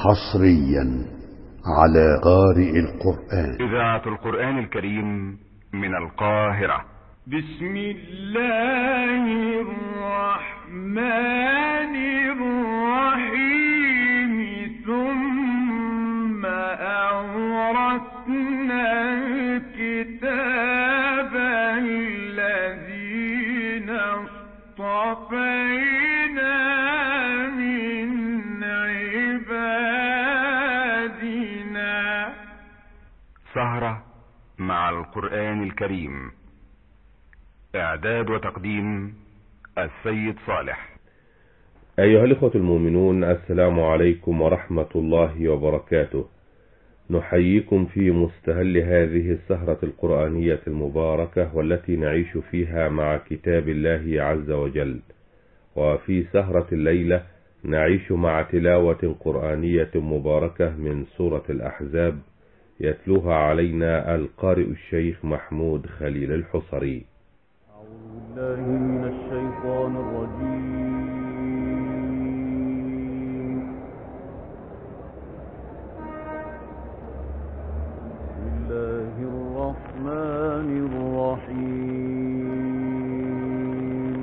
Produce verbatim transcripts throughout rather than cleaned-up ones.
حصريا على قارئ القرآن. إذاعة القرآن الكريم من القاهرة. بسم الله الرحمن الرحيم. ثم أورثنا الكتاب الذين اصطفينا من عبادنا. سهرة مع القرآن الكريم. إعداد وتقديم السيد صالح. أيها الإخوة المؤمنون، السلام عليكم ورحمة الله وبركاته. نحييكم في مستهل هذه السهرة القرآنية المباركة، والتي نعيش فيها مع كتاب الله عز وجل. وفي سهرة الليلة نعيش مع تلاوة قرآنية مباركة من سورة الأحزاب، يتلوها علينا القارئ الشيخ محمود خليل الحصري. أعوذ بالله من الشيطان الرجيم. بسم الله الرحمن الرحيم.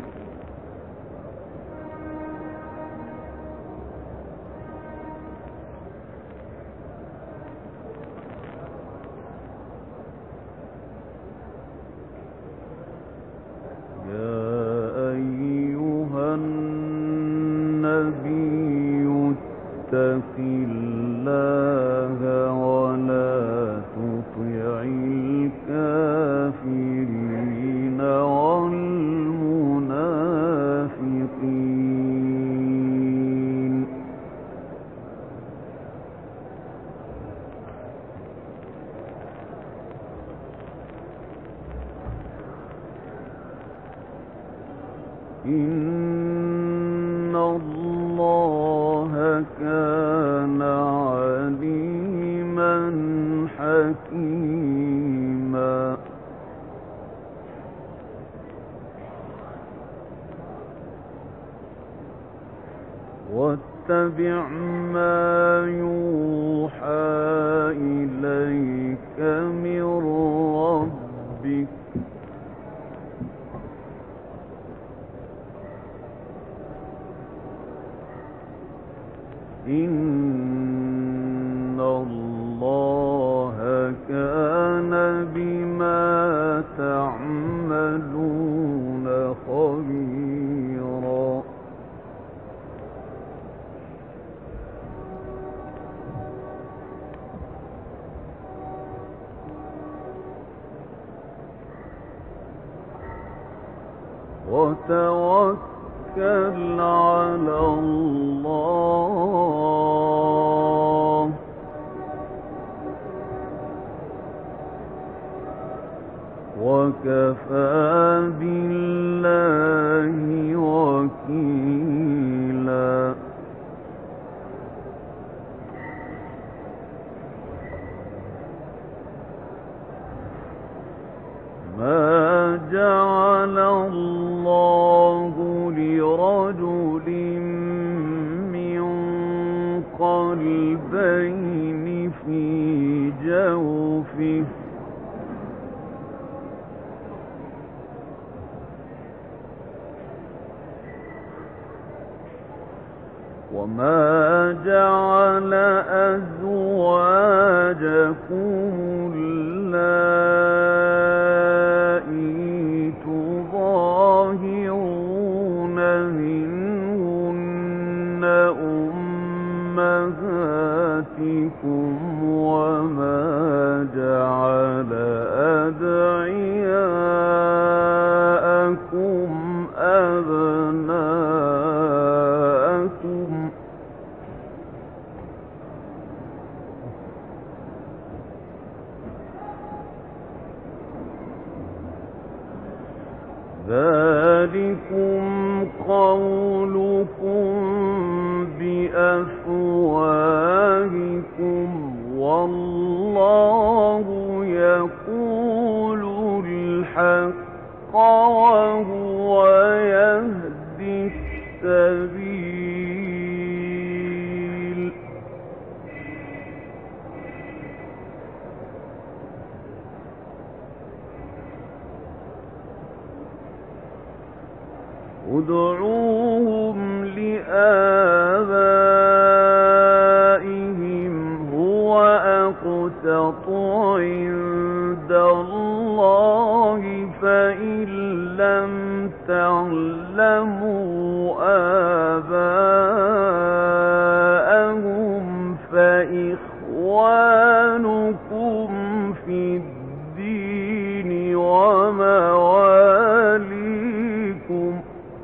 اتق الله ولا تطع الكافرين والمنافقين. إن الله كان عليما حكيما. واتبع ما يوحى إليك من ربك. إن الله كان بما تعملون خبيرا. وتوكل على الله. وكفى بالله وكيلا. ما جعل الله لرجل من قلبين في جوفه وما جعل أزواجكم اللائي تظاهرون منهن أمهاتكم وما جعل أدعياءكم أبناءكم ذلكم قولكم بأفواهكم والله يقول الحق وهو يهدي السبيل. ادعوهم لآبائهم هو أقسط عند الله فإن لم تعلموا آباءهم فإخوانكم في الدين ومواليكم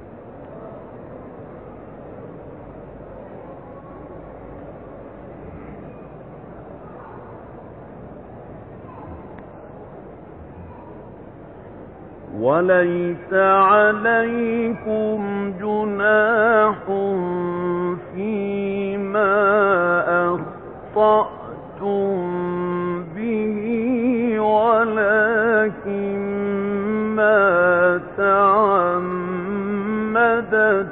وليس عليكم جناح فيما أخطأتم به ولكن ما تعمدت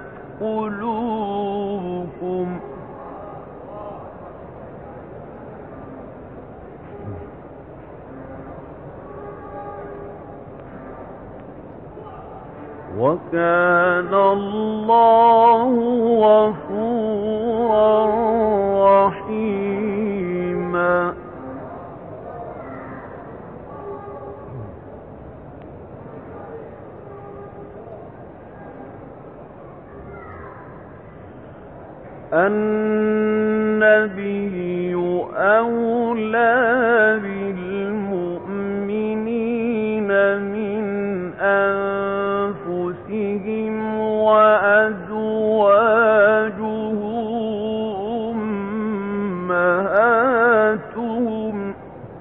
قلوبكم وكان الله غفورا رحيما النبي أولى بالمؤمنين من أنفسهم وأزواجه أمهاتهم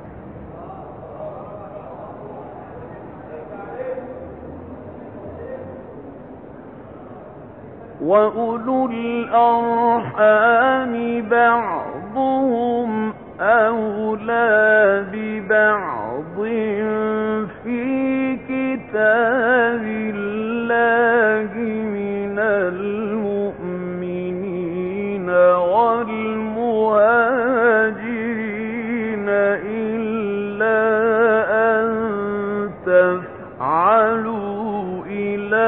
وأولو الأرحام بعضهم أولى ببعض في كتاب الله من المؤمنين والمهاجرين إلا أن تفعلوا إلى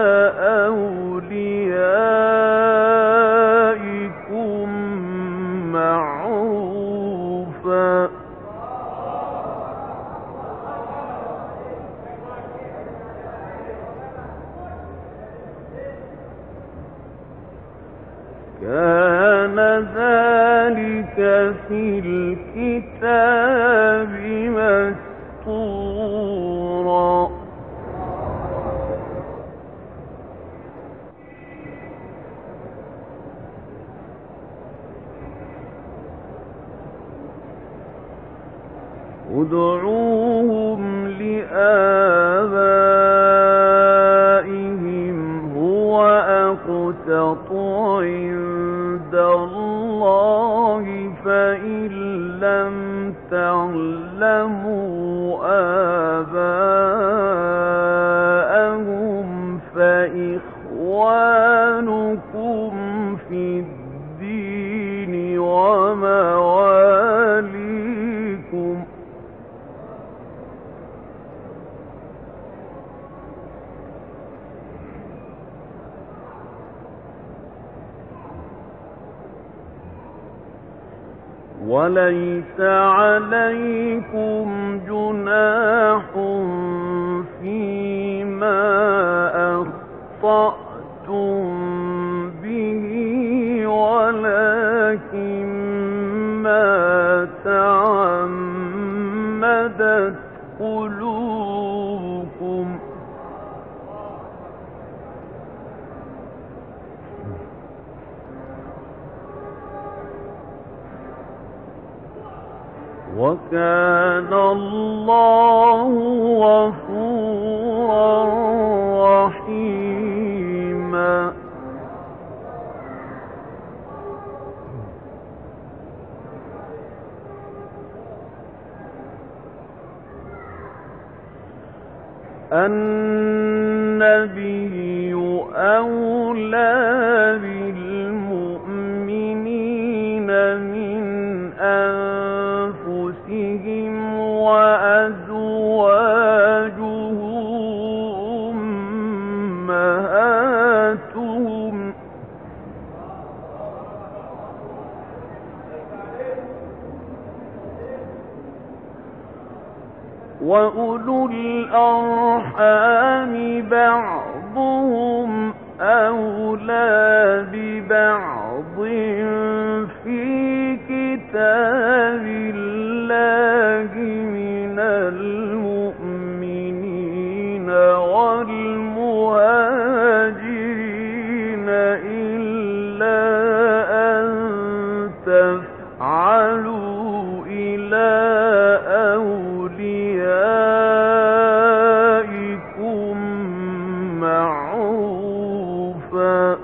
أوليائكم معروفا كان ذلك في الكتاب مسطورا ادعوهم لآبائهم هو أقسط عند الله فإن لم تعلموا آباءهم فإخوانكم في الدين ومواليكم وليس عليكم جناح فيما أخطأتم به ولكن ما تعمدت قلوبكم وكان الله غفورا رحيما النبي أولى بالمؤمنين من أنفسهم وأزواجه أمهاتهم وأولو الأرحام بعضهم أولى ببعض في كتاب الله من المؤمنين والمهاجرين إلا أن تفعلوا إلى أوليائكم معروفا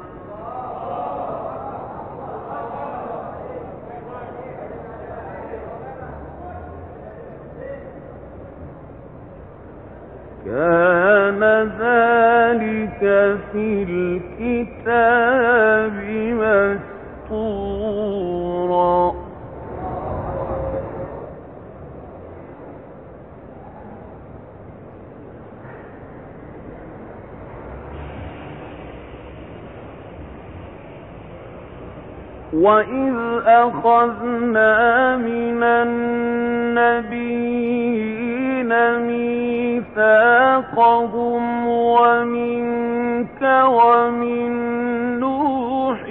كان ذلك في الكتاب مسطورا. وَإِذْ أَخَذْنَا مِنَ النَّبِيِّينَ مِيثَاقَهُمْ وَمِنكَ وَمِن نُّوحٍ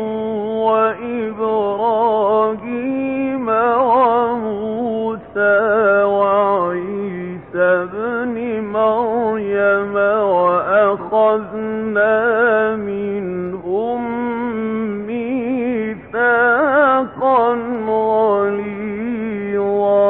وَإِبْرَاهِيمَ وَمُوسَىٰ وَعِيسَى ابْنِ مَرْيَمَ وَأَخَذْنَا مِنْهُم مِّيثَاقًا غَلِيظًا.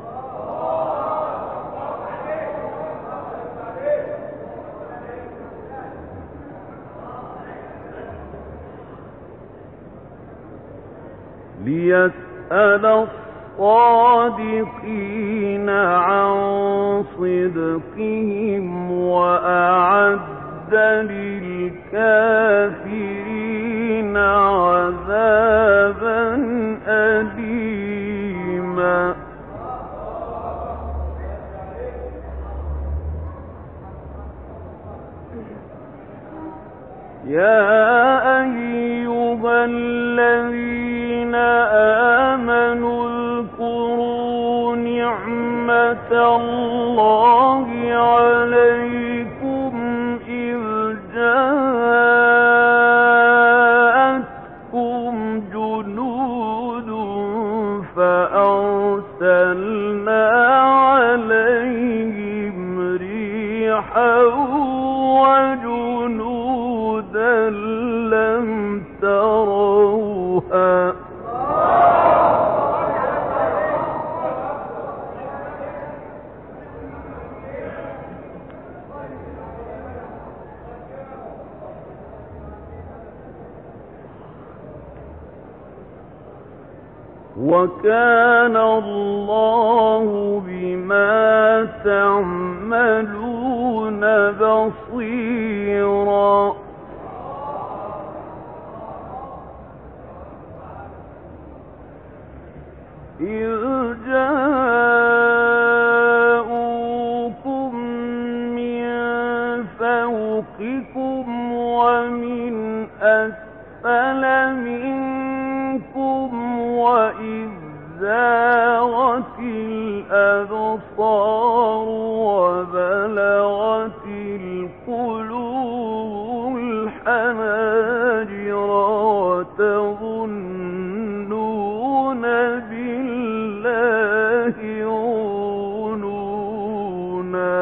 لِيَسْأَلَ الصَّادِقِينَ عَن صِدْقِهِمْ وَأَعَدَّ لِلْكَافِرِينَ عَذَابًا أَلِيمًا. يَا أَيُّهَا الَّذِينَ آمَنُوا اذْكُرُوا نِعْمَةَ اللَّهِ عَلَيْكُمْ إِذْ جَاءَتْكُمْ جُنُودٌ فَأَرْسَلْنَا عَلَيْهِمْ رِيحًا وَجُنُودًا لَّمْ تَرَوْهَا وَكَانَ اللَّهُ بِمَا تَعْمَلُونَ بَصِيرًا. إِذْ جَاءُوكُم مِّن فَوْقِكُمْ وَمِنْ أَسْفَلَ مِنكُمْ وَإِذْ زَاغَتِ الْأَبْصَارُ وَبَلَغَتِ الْقُلُوبُ الْحَنَاجِرَ وَتَظُنُّونَ بِاللَّهِ الظُّنُونَا.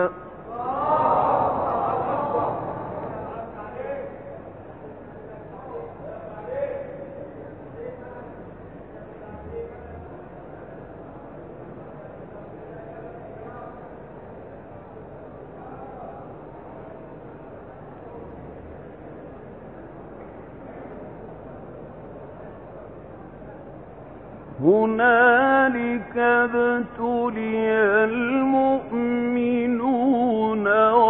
هُنَالِكَ ابْتُلِيَ الْمُؤْمِنُونَ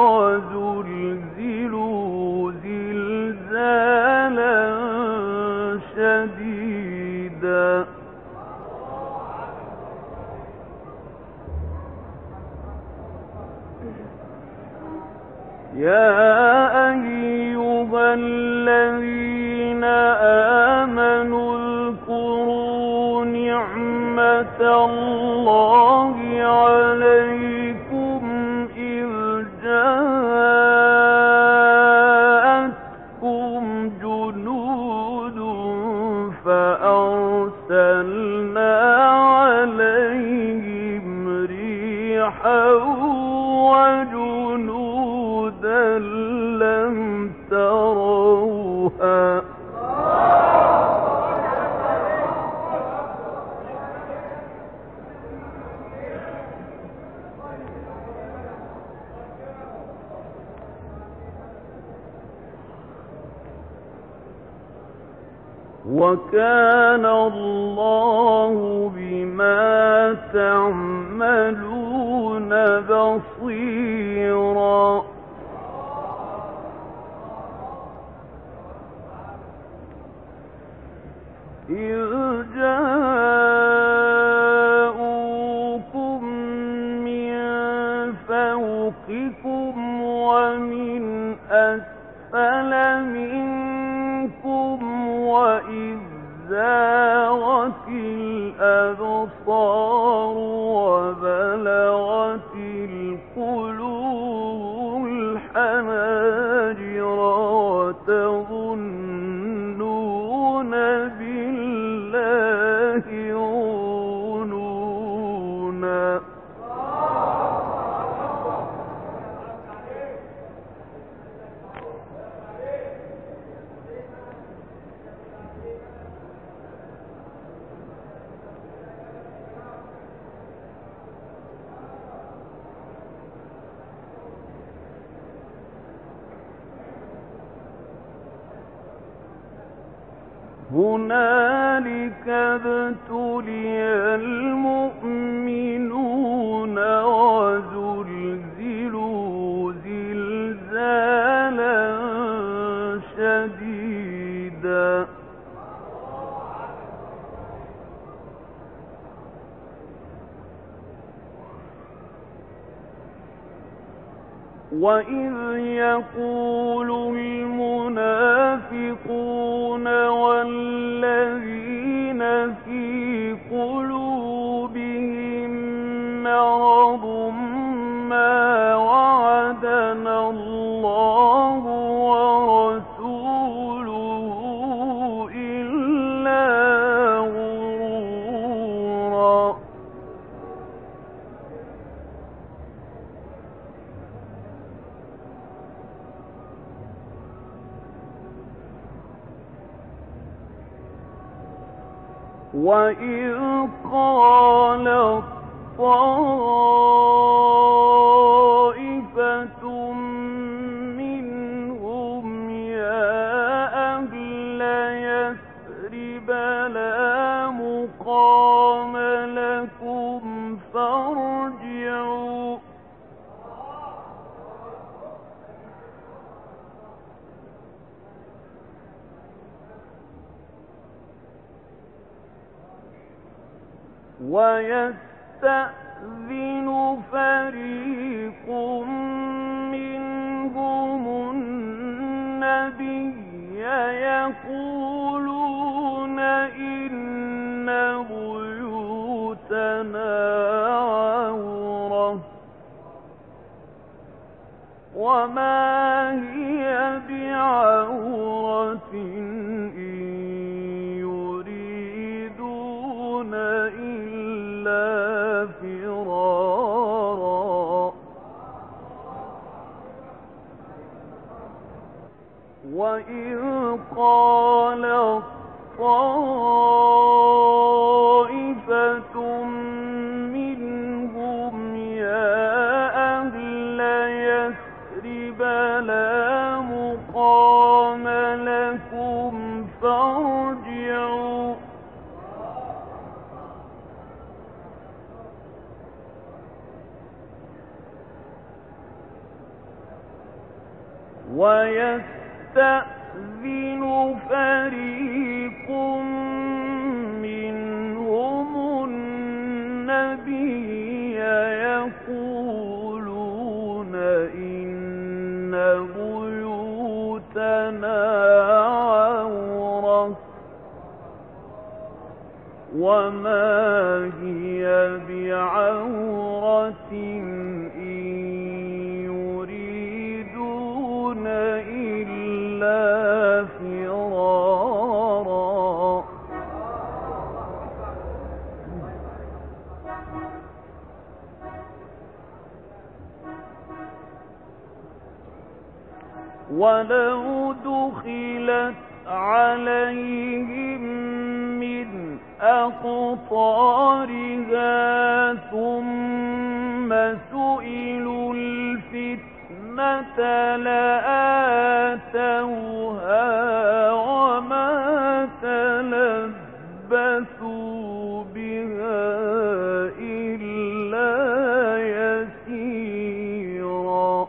وَزُلْزِلُوا زِلْزَالًا شَدِيدًا. يَا أَيُّهَا الَّذِينَ آمَنُوا اذْكُرُوا نِعْمَةَ اللَّهِ عَلَيْكُمْ أرسلنا عليهم ريحا وجنودا لم تروها وكان الله بما تعملون بصيرا إذ جاءوكم من فوقكم ومن أسفل منكم وإذ زاغت الأبصار وبلغت القلوب الحناجر وتظنون بالله الظنونا هنالك ابتلي المؤمنون وزلزلوا زلزالا شديدا وإذ يقول المنافقون والذين في قلوبهم مرض ما وعدنا الله ورسوله إلا غرورا وإذ قالت طائفة منهم يا أهل يثرب لا مقام لكم فارجعوا ويستأذن فريق منهم النبي يقولون إن بيوتنا عورة وما هي بعورة إن يريدون إلا فرارا وإذ قالت طائفة منهم يا أهل يثرب لا مقام لكم فارجعوا ويستأذن فريق منهم النبي يقولون إن بيوتنا عورة وما هي بعورة إن يريدون إلا فرارا ولو دخلت عليهم من أقطارها ثم سئلوا الفتنة لآتوها وما تلبثوا بها إلا يسيرا.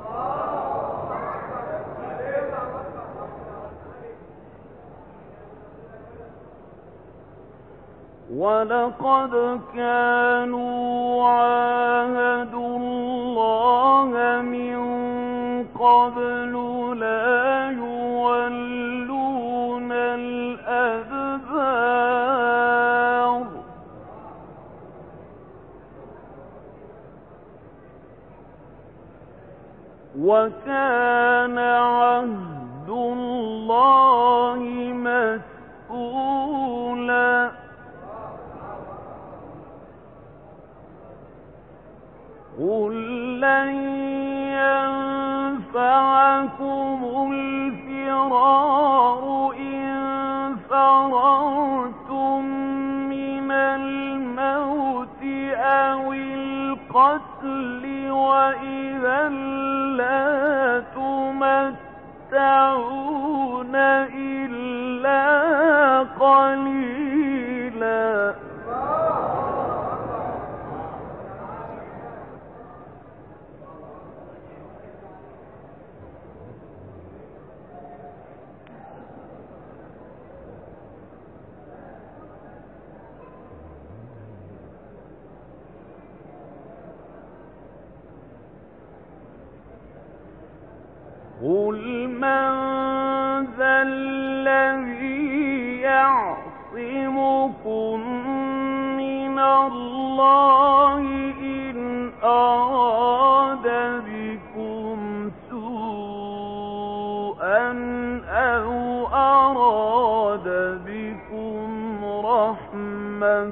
ولقد كانوا عاهدوا الله من قبل لا يولون الأدبار وكان عهد الله مسؤولا. قل لن ينفعكم الفرار إن فررتم من الموت أو القتل وإذا لا تمتعون إلا قليلا. قل من ذا الذي يعصمكم من الله إن أراد بكم سوءا أو أراد بكم رحمة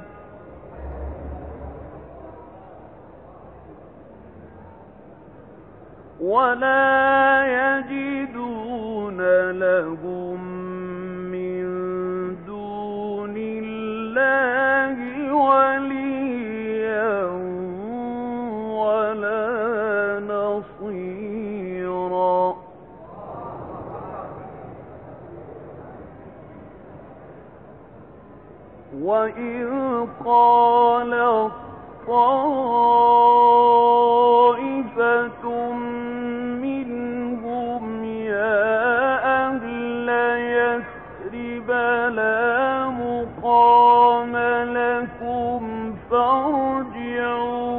ولا يجدون لهم من دون الله وليا ولا نصيرا. وإذ قالت طائفة منهم يا أهل يثرب لا مقام لكم فارجعوا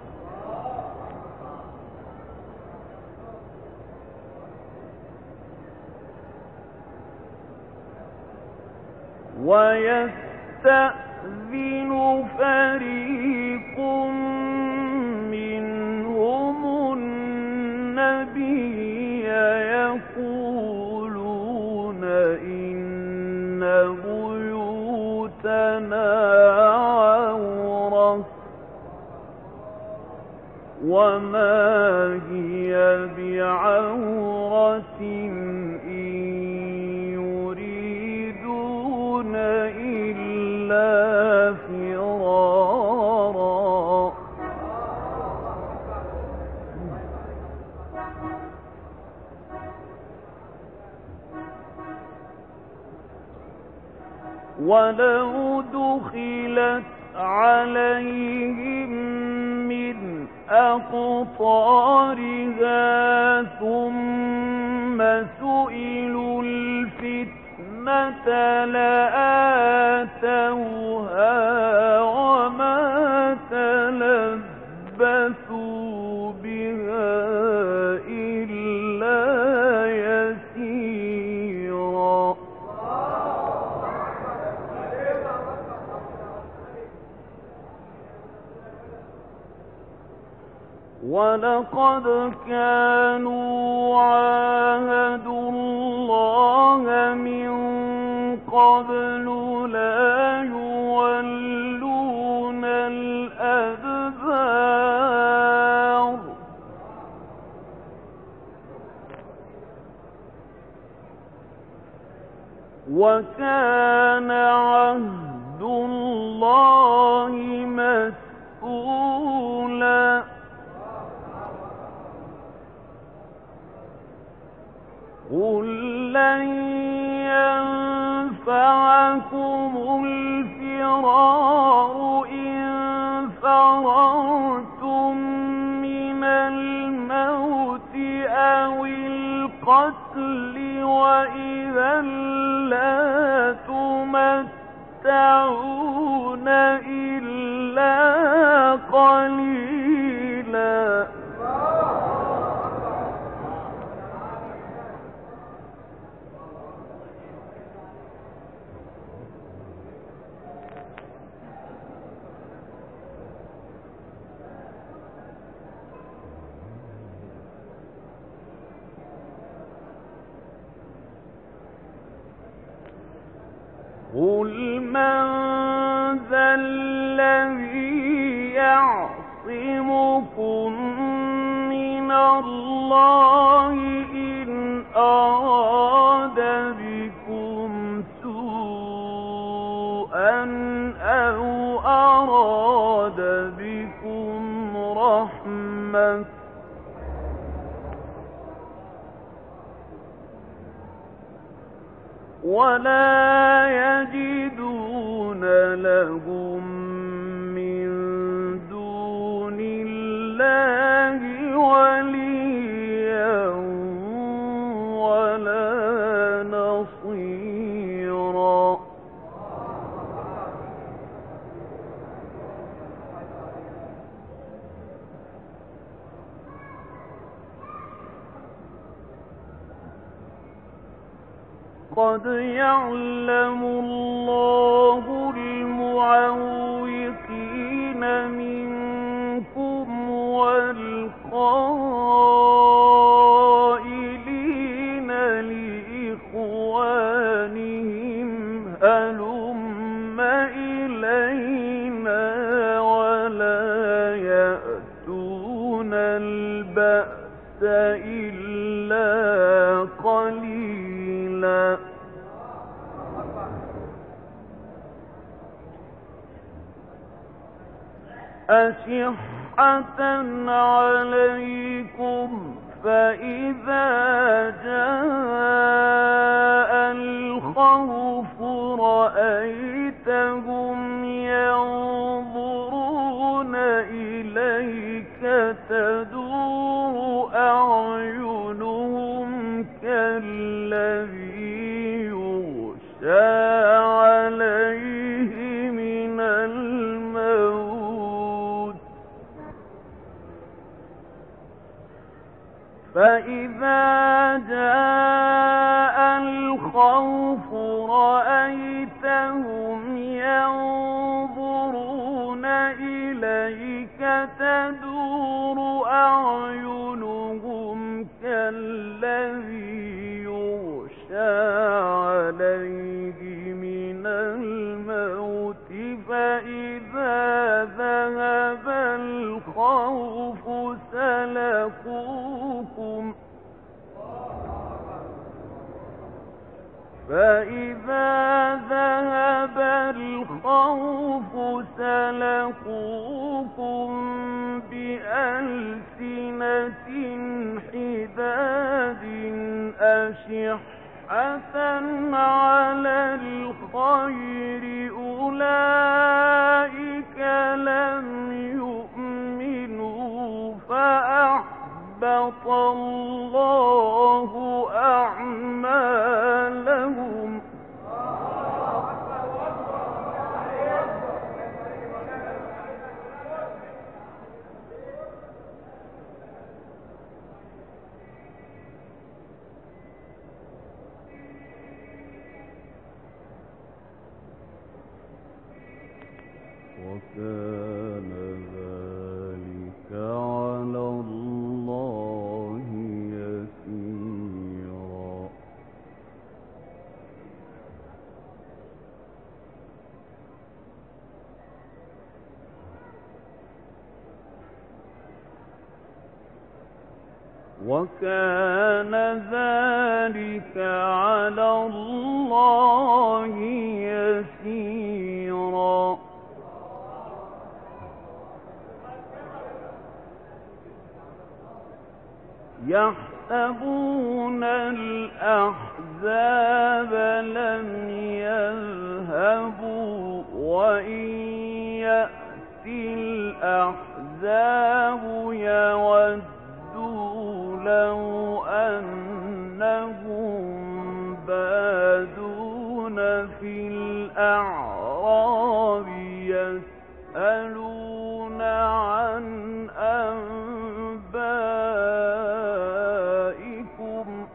ويستأذن فريق منهم النبي يقولون إن بيوتنا عورة وما هي بعورة إن يريدون إلا فرارا. ولو دخلت عليهم من أقطارها ثم سئلوا الفتنة لآتوها وما تلبثوا بها إلا يسيرا. ولقد كانوا عاهدوا الله من قبل لا يولون الأدبار وكان عهد الله مسؤولا قل لن ينفعكم الفرار إن فررتم من الموت أو القتل وإذا لا تمتعون إلا قليلا قل من ذا الذي يعصمكم من الله إن أراد بكم سوءا أو أراد بكم رحمة ولا يجدون لهم من دون الله وليا ولا نصيرا قد يعلم الله المعوقين منكم والقائلين لإخوانهم هلم إلينا ولا يأتون البأس إلا قليلا أشحة عليكم فإذا جاء الخوف رأيتهم ينظرون إليك تدور أعينهم كالذي يغشى عليه من الموت فإذا جاء الخوف رأيتهم ينظرون إليك تدور أعينهم كالذي يغشى عليه من الموت فإذا ذهب الخوف سلقوكم فإذا ذهب الخوف سلقوكم بألسنة حداد أشحة على الخير أولئك لم يؤمنوا فأحبط الله أعمالهم وكان ذلك على الله يسيرا وكان ذلك على الله يسيرا. يحسبون الأحزاب لم يذهبوا وإن يأتي الأحزاب يودوا لو أنهم بادون في الأعراب يسألون عن أنبائكم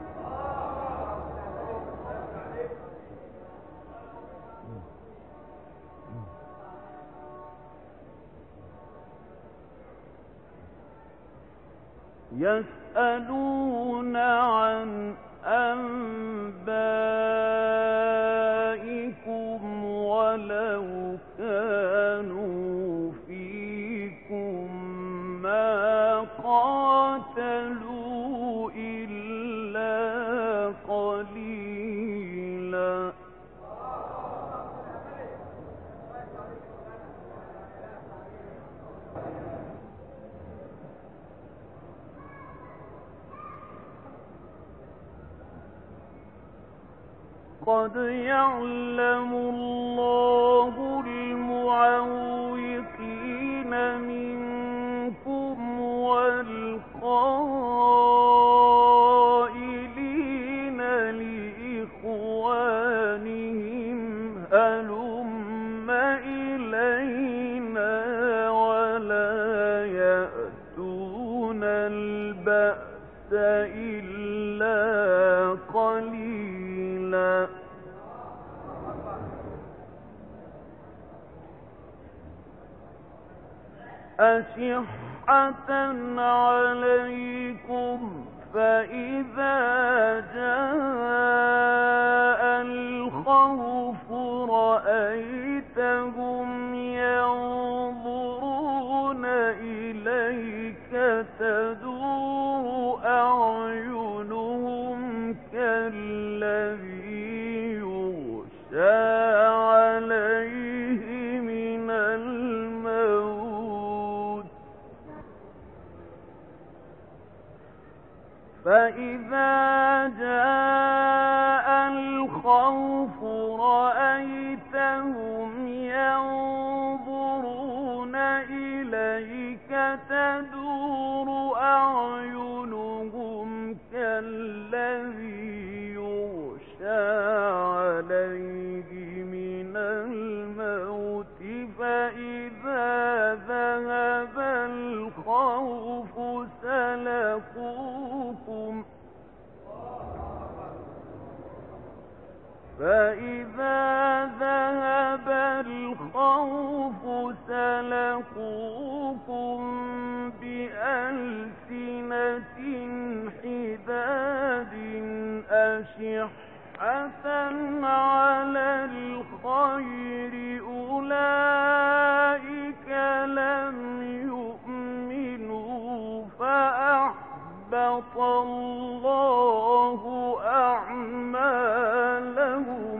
يسألون عن أنبائكم ولو كانوا فيكم ما قاتلوا إلا قليلا. قد يعلم الله المعوقين منكم والقائلين لإخوانهم هلم إلينا ولا يأتون البأس إلا قليلا. أشحة عليكم فإذا جاء الخوف رأيتهم ينظرون إليك تدور أعينهم كالذي يغشى عليه من الموت فإذا جاء الخوف رأيتهم ينظرون إليك تدور أعينهم كالذي يغشى عليه من الموت فإذا ذهب الخوف سلقوكم فإذا ذهب الخوف سلقوكم بألسنة حداد أشحة على الخير أولئك لم يؤمنوا فأحبط الله أعمالهم.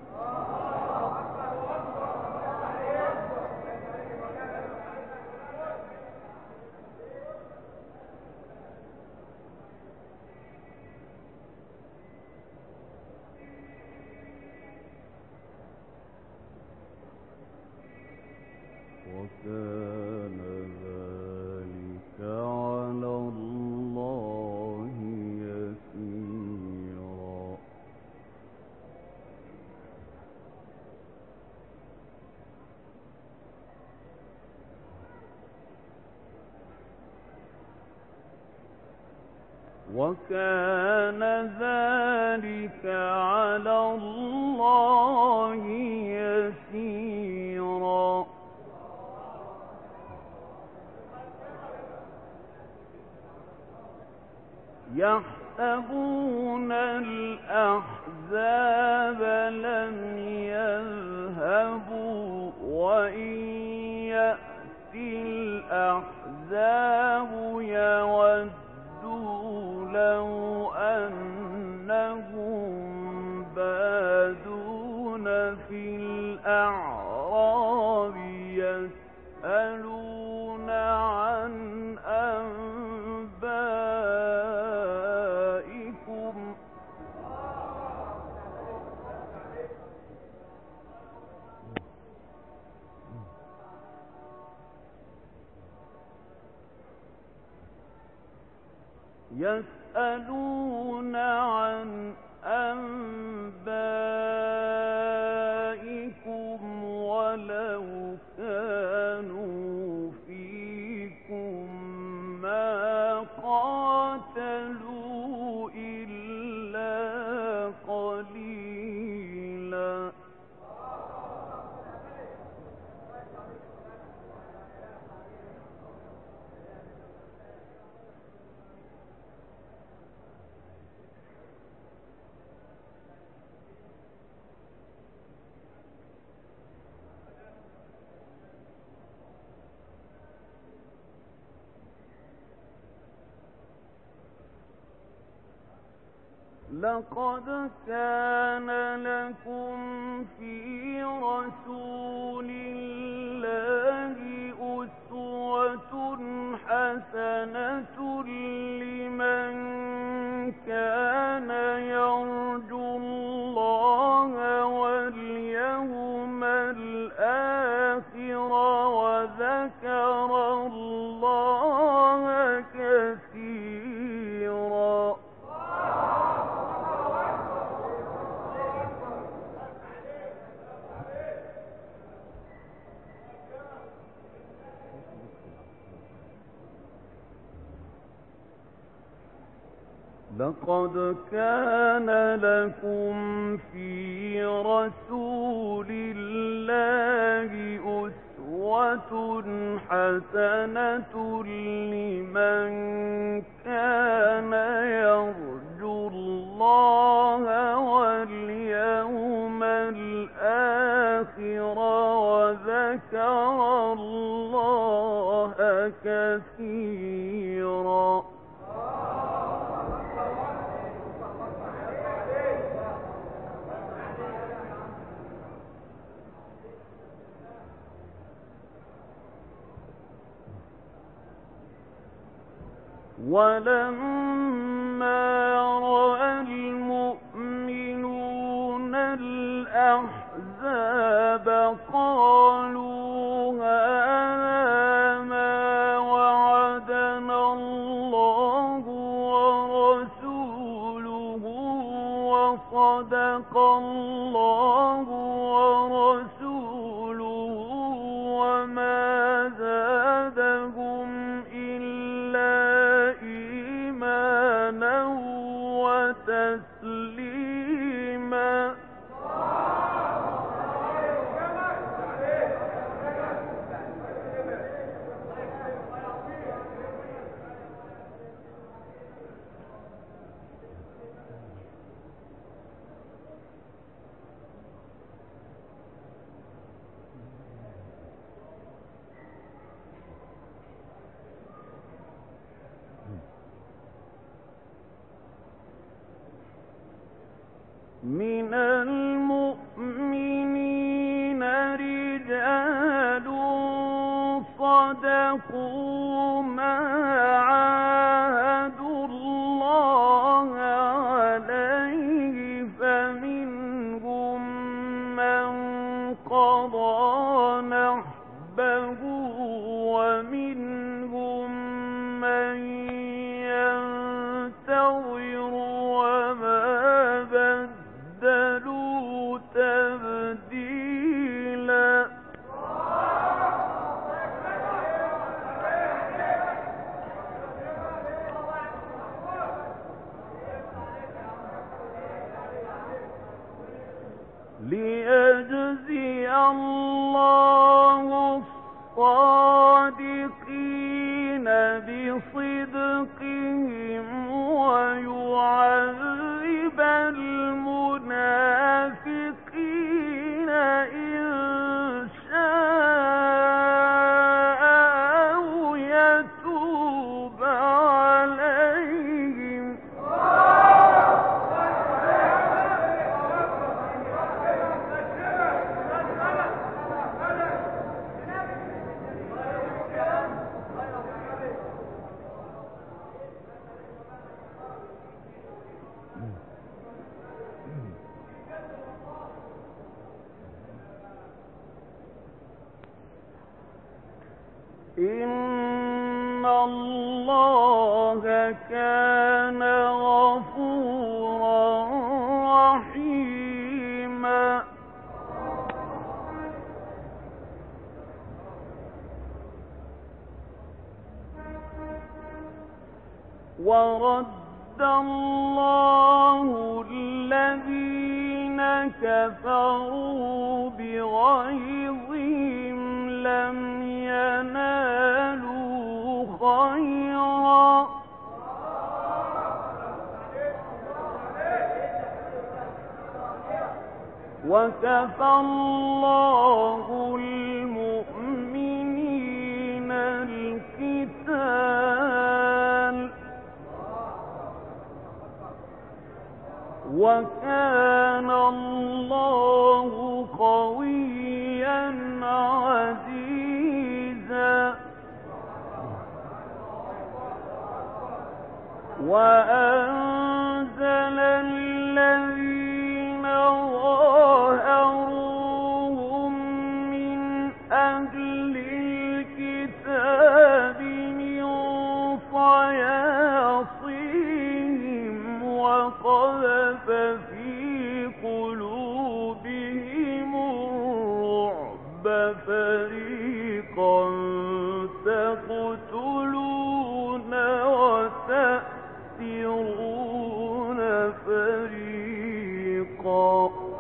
وكان ذلك على الله يسيرا. وكان ذلك على الله يسيرا. يحسبون الأحزاب لم يذهبوا وإن يأتي الأحزاب يودوا يسألون عن أنبائكم ولو كانوا فيكم ما قاتلوا إلا قليلا. لقد كان لكم في رسول الله أسوة حسنة لمن كان يرجو الله واليوم الآخر وذكر الله كثيرا. لقد كان لكم في رسول الله أسوة حسنة لمن كان يرجو الله واليوم الآخر وذكر الله كثيرا. ولما رأى المؤمنون الأحزاب قالوا هذا ما وعدنا الله ورسوله وصدق الله ورسوله وما زادهم إيمانا وتسليما. من المؤمنين رجال صدقوا ما عاهدوا الله عليه فمنهم من قضى نحبه ومنهم من ينتظر وما بدلوا تبديلا. ليجزي الله الصادقين بصدقهم ويعذب المنافقين إن شاء أو يتوب عليهم. إن الله وكان غفورا رحيما. ورد الله الذين كفروا بغيظهم لم ينالوا خيرا وكفى الله المؤمنين القتال وكان الله قويا عزيزا. وأنزل الذين ظاهروهم من أهل الكتاب من صياصيهم وقذف في قلوبهم الرعب فريقا تقتلون وتأسرون فريقا.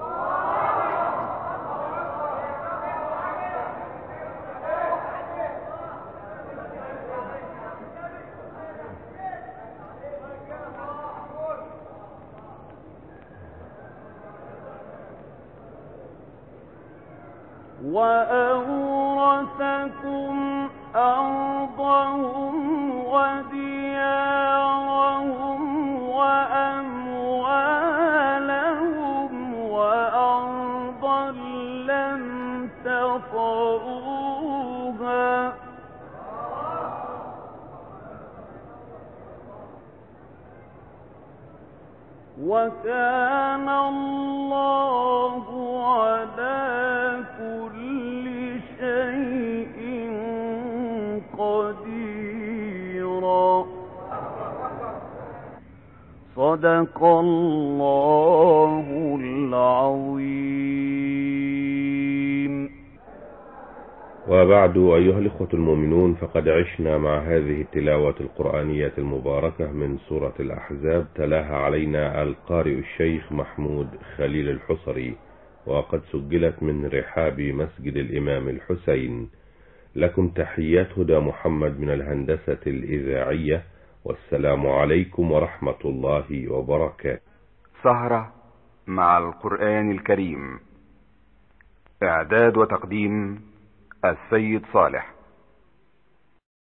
وأورثكم أرضهم وديارهم وأموالهم وأرضا لم تطئوها وكان الله على كل شيء قديرا. صدق الله العظيم. وبعد أيها الإخوة المؤمنون، فقد عشنا مع هذه التلاوة القرآنية المباركة من سورة الأحزاب، تلاها علينا القارئ الشيخ محمود خليل الحصري، وقد سجلت من رحاب مسجد الإمام الحسين. لكم تحيات هدى محمد من الهندسة الإذاعية، والسلام عليكم ورحمة الله وبركاته. سهرة مع القرآن الكريم، إعداد وتقديم السيد صالح.